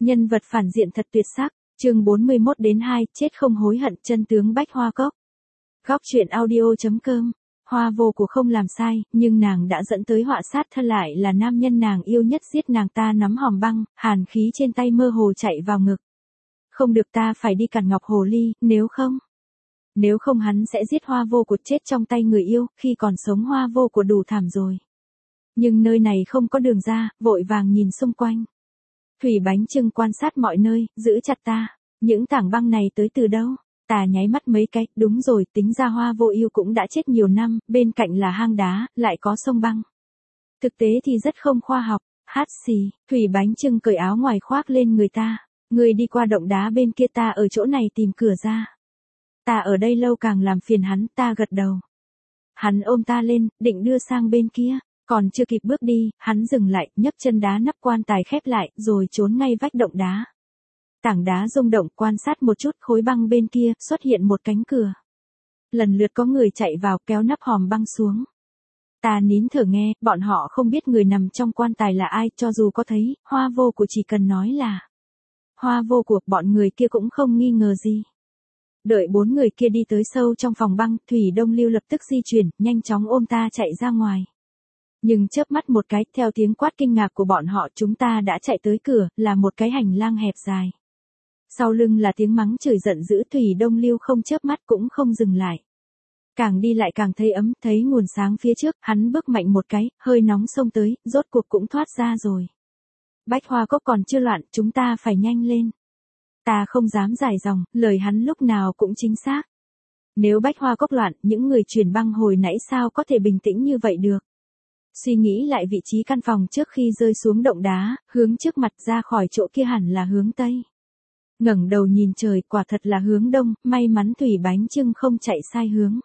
Nhân vật phản diện thật tuyệt sắc, chương 41-2, chết không hối hận, chân tướng Bách Hoa Cốc. Góc truyện audio.com. Hoa vô của không làm sai, nhưng nàng đã dẫn tới họa sát thân lại là nam nhân nàng yêu nhất giết nàng. Ta nắm hòm băng, hàn khí trên tay mơ hồ chạy vào ngực. Không được, ta phải đi cản Ngọc Hồ Ly, nếu không hắn sẽ giết Hoa vô của, chết trong tay người yêu. Khi còn sống Hoa vô của đủ thảm rồi. Nhưng nơi này không có đường ra, vội vàng nhìn xung quanh. Thủy Bánh Chưng quan sát mọi nơi, giữ chặt ta. Những tảng băng này tới từ đâu? Ta nháy mắt mấy cái, đúng rồi, tính ra Hoa vô yêu cũng đã chết nhiều năm, bên cạnh là hang đá, lại có sông băng. Thực tế thì rất không khoa học. Hát xì, Thủy Bánh Chưng cởi áo ngoài khoác lên người ta. Người đi qua động đá bên kia, ta ở chỗ này tìm cửa ra. Ta ở đây lâu càng làm phiền hắn, ta gật đầu. Hắn ôm ta lên, định đưa sang bên kia. Còn chưa kịp bước đi, hắn dừng lại, nhấc chân đá nắp quan tài khép lại, rồi trốn ngay vách động đá. Tảng đá rung động, quan sát một chút, khối băng bên kia, xuất hiện một cánh cửa. Lần lượt có người chạy vào, kéo nắp hòm băng xuống. Ta nín thở nghe, bọn họ không biết người nằm trong quan tài là ai, cho dù có thấy, Hoa vô của chỉ cần nói là Hoa vô của, bọn người kia cũng không nghi ngờ gì. Đợi 4 người kia đi tới sâu trong phòng băng, Thủy Đông Lưu lập tức di chuyển, nhanh chóng ôm ta chạy ra ngoài. Nhưng chớp mắt một cái, theo tiếng quát kinh ngạc của bọn họ, chúng ta đã chạy tới cửa, là một cái hành lang hẹp dài. Sau lưng là tiếng mắng chửi giận dữ. Thủy Đông Lưu không chớp mắt cũng không dừng lại. Càng đi lại càng thấy ấm, thấy nguồn sáng phía trước, hắn bước mạnh một cái, hơi nóng xông tới, rốt cuộc cũng thoát ra rồi. Bách Hoa Cốc còn chưa loạn, chúng ta phải nhanh lên. Ta không dám dài dòng, lời hắn lúc nào cũng chính xác. Nếu Bách Hoa Cốc loạn, những người chuyển băng hồi nãy sao có thể bình tĩnh như vậy được. Suy nghĩ lại vị trí căn phòng trước khi rơi xuống động đá, hướng trước mặt ra khỏi chỗ kia hẳn là hướng Tây. Ngẩng đầu nhìn trời, quả thật là hướng Đông, may mắn Thủy Bánh Chưng không chạy sai hướng.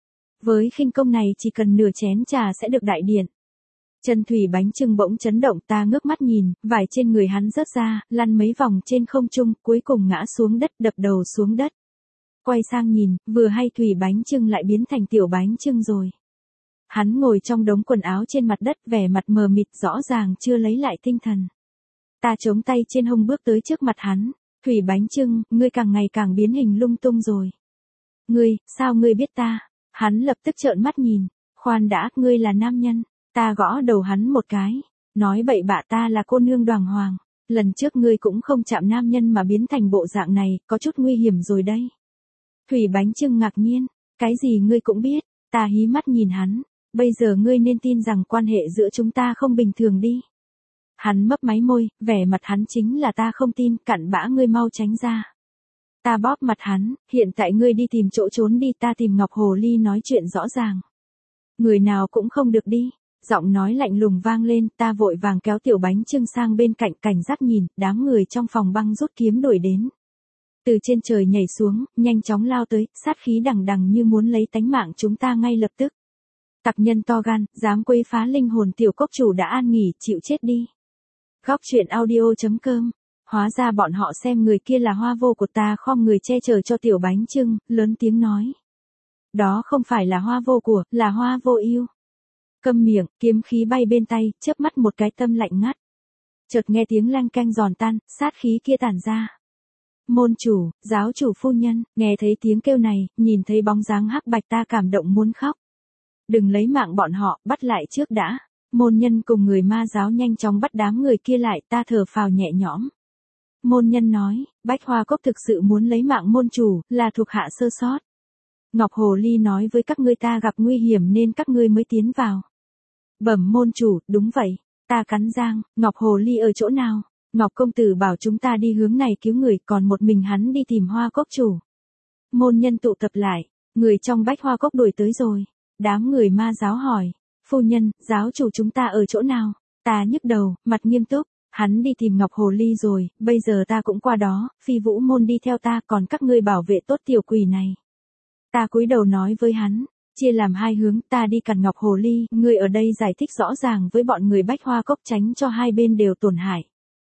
Với khinh công này chỉ cần nửa chén trà sẽ được đại điện. Chân Thủy Bánh Chưng bỗng chấn động, ta ngước mắt nhìn, vải trên người hắn rớt ra, lăn mấy vòng trên không trung, cuối cùng ngã xuống đất, đập đầu xuống đất. Quay sang nhìn, vừa hay Thủy Bánh Chưng lại biến thành Tiểu Bánh Chưng rồi. Hắn ngồi trong đống quần áo trên mặt đất, vẻ mặt mờ mịt, rõ ràng chưa lấy lại tinh thần. Ta chống tay trên hông bước tới trước mặt hắn. Thủy Bánh Chưng, ngươi càng ngày càng biến hình lung tung rồi. Sao ngươi biết ta? Hắn lập tức trợn mắt nhìn. Khoan đã, ngươi là nam nhân. Ta gõ đầu hắn một cái. Nói bậy bạ, ta là cô nương Đoàng Hoàng. Lần trước ngươi cũng không chạm nam nhân mà biến thành bộ dạng này, có chút nguy hiểm rồi đây. Thủy Bánh Chưng ngạc nhiên. Cái gì ngươi cũng biết? Ta hí mắt nhìn hắn. Bây giờ ngươi nên tin rằng quan hệ giữa chúng ta không bình thường đi. Hắn mấp máy môi, vẻ mặt hắn chính là ta không tin, cặn bã, ngươi mau tránh ra. Ta bóp mặt hắn, hiện tại ngươi đi tìm chỗ trốn đi, ta tìm Ngọc Hồ Ly nói chuyện rõ ràng. Người nào cũng không được đi. Giọng nói lạnh lùng vang lên, ta vội vàng kéo Tiểu Bánh Chưng sang bên cạnh, cảnh giác nhìn, đám người trong phòng băng rút kiếm đuổi đến. Từ trên trời nhảy xuống, nhanh chóng lao tới, sát khí đằng đằng như muốn lấy tánh mạng chúng ta ngay lập tức. Tặc nhân to gan, dám quấy phá linh hồn tiểu cốc chủ đã an nghỉ, chịu chết đi. Góc truyện audio.com. Hóa ra bọn họ xem người kia là Hoa vô của. Ta khom người che chở cho Tiểu Bánh Chưng, lớn tiếng nói. Đó không phải là Hoa vô của, là Hoa vô yêu. Câm miệng, kiếm khí bay bên tay, chớp mắt một cái, tâm lạnh ngắt. Chợt nghe tiếng leng keng giòn tan, sát khí kia tản ra. Môn chủ, giáo chủ phu nhân, nghe thấy tiếng kêu này, nhìn thấy bóng dáng hắc bạch, ta cảm động muốn khóc. Đừng lấy mạng bọn họ, bắt lại trước đã. Môn nhân cùng người ma giáo nhanh chóng bắt đám người kia lại, ta thở phào nhẹ nhõm. Môn nhân nói, Bách Hoa Cốc thực sự muốn lấy mạng môn chủ, là thuộc hạ sơ sót. Ngọc Hồ Ly nói với các ngươi ta gặp nguy hiểm nên các ngươi mới tiến vào. Bẩm môn chủ, đúng vậy. Ta cắn răng, Ngọc Hồ Ly ở chỗ nào? Ngọc công tử bảo chúng ta đi hướng này cứu người, còn một mình hắn đi tìm Hoa Cốc chủ. Môn nhân tụ tập lại, người trong Bách Hoa Cốc đuổi tới rồi. Đám người ma giáo hỏi, phu nhân, giáo chủ chúng ta ở chỗ nào? Ta nhức đầu, mặt nghiêm túc, hắn đi tìm Ngọc Hồ Ly rồi, bây giờ ta cũng qua đó, Phi Vũ môn đi theo ta, còn các ngươi bảo vệ tốt tiểu quỷ này. Ta cúi đầu nói với hắn, chia làm hai hướng, ta đi cản Ngọc Hồ Ly, ngươi ở đây giải thích rõ ràng với bọn người Bách Hoa Cốc tránh cho hai bên đều tổn hại.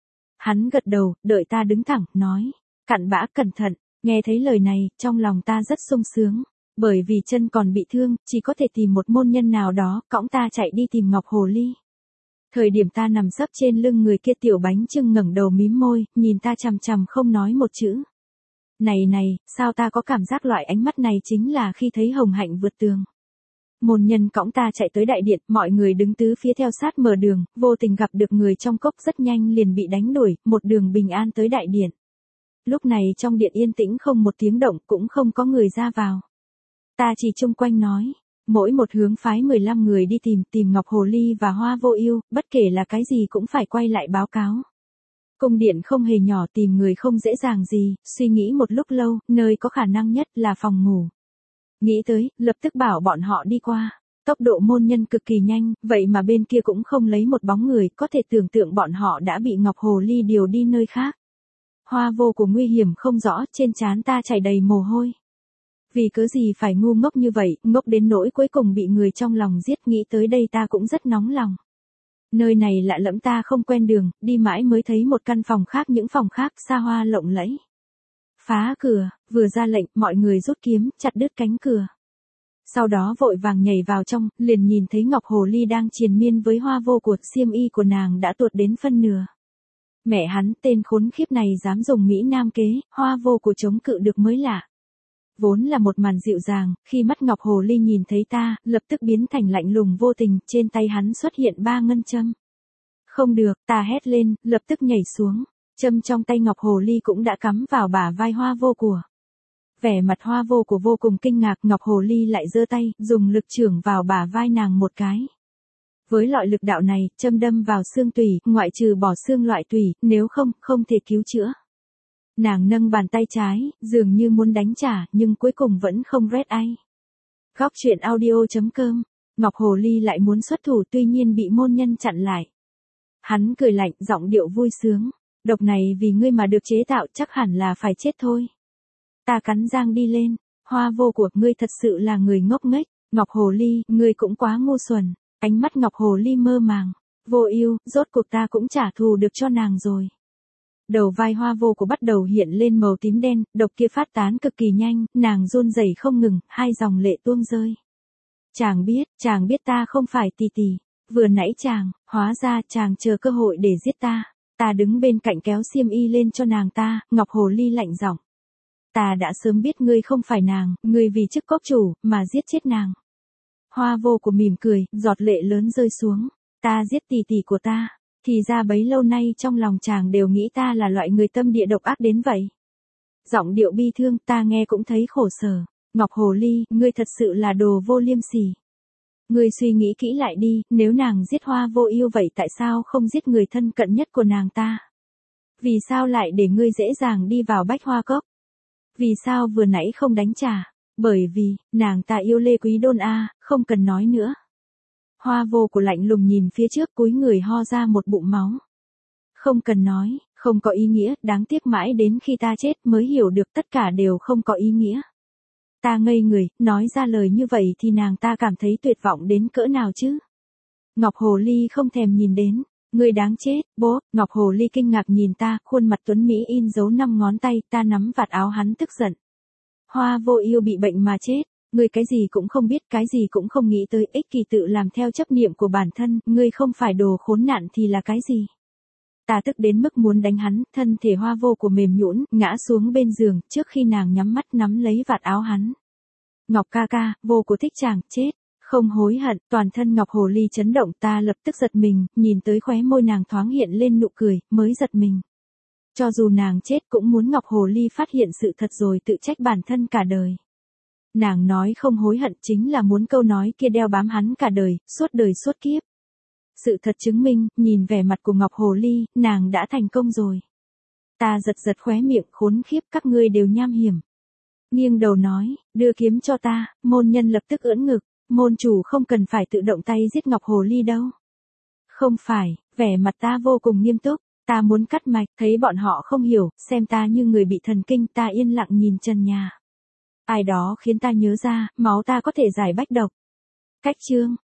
Hắn gật đầu, đợi ta đứng thẳng, nói, cặn bã cẩn thận, nghe thấy lời này, trong lòng ta rất sung sướng. Bởi vì chân còn bị thương, chỉ có thể tìm một môn nhân nào đó, cõng ta chạy đi tìm Ngọc Hồ Ly. Thời điểm ta nằm sấp trên lưng người kia, Tiểu Bánh Chưng ngẩng đầu mím môi, nhìn ta chằm chằm không nói một chữ. Này, sao ta có cảm giác loại ánh mắt này chính là khi thấy Hồng Hạnh vượt tường. Môn nhân cõng ta chạy tới đại điện, mọi người đứng tứ phía theo sát mở đường, vô tình gặp được người trong cốc rất nhanh liền bị đánh đuổi, một đường bình an tới đại điện. Lúc này trong điện yên tĩnh không một tiếng động, cũng không có người ra vào. Ta chỉ chung quanh nói, mỗi một hướng phái 15 người đi tìm Ngọc Hồ Ly và Hoa Vô Ưu, bất kể là cái gì cũng phải quay lại báo cáo. Cung điện không hề nhỏ, tìm người không dễ dàng gì, suy nghĩ một lúc lâu, nơi có khả năng nhất là phòng ngủ. Nghĩ tới, lập tức bảo bọn họ đi qua. Tốc độ môn nhân cực kỳ nhanh, vậy mà bên kia cũng không lấy một bóng người, có thể tưởng tượng bọn họ đã bị Ngọc Hồ Ly điều đi nơi khác. Hoa Vô của nguy hiểm không rõ, trên trán ta chảy đầy mồ hôi. Vì cớ gì phải ngu ngốc như vậy, ngốc đến nỗi cuối cùng bị người trong lòng giết, nghĩ tới đây ta cũng rất nóng lòng. Nơi này lạ lẫm, ta không quen đường, đi mãi mới thấy một căn phòng khác, những phòng khác xa hoa lộng lẫy. Phá cửa, vừa ra lệnh, mọi người rút kiếm, chặt đứt cánh cửa. Sau đó vội vàng nhảy vào trong, liền nhìn thấy Ngọc Hồ Ly đang triền miên với Hoa Vô của, xiêm y của nàng đã tuột đến phân nửa. Mẹ hắn, tên khốn khiếp này dám dùng Mỹ Nam kế, Hoa Vô của chống cự được mới lạ. Vốn là một màn dịu dàng, khi mắt Ngọc Hồ Ly nhìn thấy ta, lập tức biến thành lạnh lùng vô tình, trên tay hắn xuất hiện 3 ngân châm. Không được, ta hét lên, lập tức nhảy xuống. Châm trong tay Ngọc Hồ Ly cũng đã cắm vào bả vai Hoa Vô của. Vẻ mặt Hoa Vô của vô cùng kinh ngạc, Ngọc Hồ Ly lại giơ tay, dùng lực chưởng vào bả vai nàng một cái. Với loại lực đạo này, châm đâm vào xương tủy, ngoại trừ bỏ xương loại tủy, nếu không thể cứu chữa. Nàng nâng bàn tay trái, dường như muốn đánh trả, nhưng cuối cùng vẫn không rét ai. Góc truyện audio.com, Ngọc Hồ Ly lại muốn xuất thủ, tuy nhiên bị môn nhân chặn lại. Hắn cười lạnh, giọng điệu vui sướng. Độc này vì ngươi mà được chế tạo, chắc hẳn là phải chết thôi. Ta cắn răng đi lên. Hoa Vô của, ngươi thật sự là người ngốc nghếch. Ngọc Hồ Ly, ngươi cũng quá ngu xuẩn. Ánh mắt Ngọc Hồ Ly mơ màng. Vô Ưu, rốt cuộc ta cũng trả thù được cho nàng rồi. Đầu vai Hoa Vô của bắt đầu hiện lên màu tím đen, độc kia phát tán cực kỳ nhanh, nàng run rẩy không ngừng, 2 dòng lệ tuôn rơi. Chàng biết ta không phải tỷ tỷ. Vừa nãy hóa ra chàng chờ cơ hội để giết ta. Ta đứng bên cạnh kéo xiêm y lên cho nàng ta, Ngọc Hồ Ly lạnh giọng. Ta đã sớm biết ngươi không phải nàng, ngươi vì chức cốc chủ, mà giết chết nàng. Hoa Vô của mỉm cười, giọt lệ lớn rơi xuống. Ta giết tỷ tỷ của ta. Thì ra bấy lâu nay trong lòng chàng đều nghĩ ta là loại người tâm địa độc ác đến vậy. Giọng điệu bi thương, ta nghe cũng thấy khổ sở. Ngọc Hồ Ly, ngươi thật sự là đồ vô liêm sỉ. Ngươi suy nghĩ kỹ lại đi, nếu nàng giết Hoa Vô Ưu vậy tại sao không giết người thân cận nhất của nàng ta? Vì sao lại để ngươi dễ dàng đi vào Bách Hoa Cốc? Vì sao vừa nãy không đánh trả? Bởi vì, nàng ta yêu Lê Quý Đôn a, không cần nói nữa. Hoa Vô của lạnh lùng nhìn phía trước, cúi người ho ra một bụng máu. Không cần nói, không có ý nghĩa, đáng tiếc mãi đến khi ta chết mới hiểu được tất cả đều không có ý nghĩa. Ta ngây người, nói ra lời như vậy thì nàng ta cảm thấy tuyệt vọng đến cỡ nào chứ? Ngọc Hồ Ly không thèm nhìn đến. Ngươi đáng chết, bố. Ngọc Hồ Ly kinh ngạc nhìn ta, khuôn mặt tuấn Mỹ in dấu 5 ngón tay, ta nắm vạt áo hắn tức giận. Hoa Vô Ưu bị bệnh mà chết. Ngươi cái gì cũng không biết, cái gì cũng không nghĩ tới, ích kỷ tự làm theo chấp niệm của bản thân, ngươi không phải đồ khốn nạn thì là cái gì? Ta tức đến mức muốn đánh hắn, thân thể Hoa Vô của mềm nhũn, ngã xuống bên giường, trước khi nàng nhắm mắt nắm lấy vạt áo hắn. Ngọc ca ca, Vô của thích chàng, chết. Không hối hận, toàn thân Ngọc Hồ Ly chấn động, ta lập tức giật mình, nhìn tới khóe môi nàng thoáng hiện lên nụ cười, mới giật mình. Cho dù nàng chết cũng muốn Ngọc Hồ Ly phát hiện sự thật rồi tự trách bản thân cả đời. Nàng nói không hối hận chính là muốn câu nói kia đeo bám hắn cả đời, suốt kiếp. Sự thật chứng minh, nhìn vẻ mặt của Ngọc Hồ Ly, nàng đã thành công rồi. Ta giật khóe miệng, khốn khiếp, các ngươi đều nham hiểm. Nghiêng đầu nói, đưa kiếm cho ta, môn nhân lập tức ưỡn ngực, môn chủ không cần phải tự động tay giết Ngọc Hồ Ly đâu. Không phải, vẻ mặt ta vô cùng nghiêm túc, ta muốn cắt mạch, thấy bọn họ không hiểu, xem ta như người bị thần kinh, ta yên lặng nhìn trần nhà. Ai đó khiến ta nhớ ra, máu ta có thể giải bách độc. Cách chương.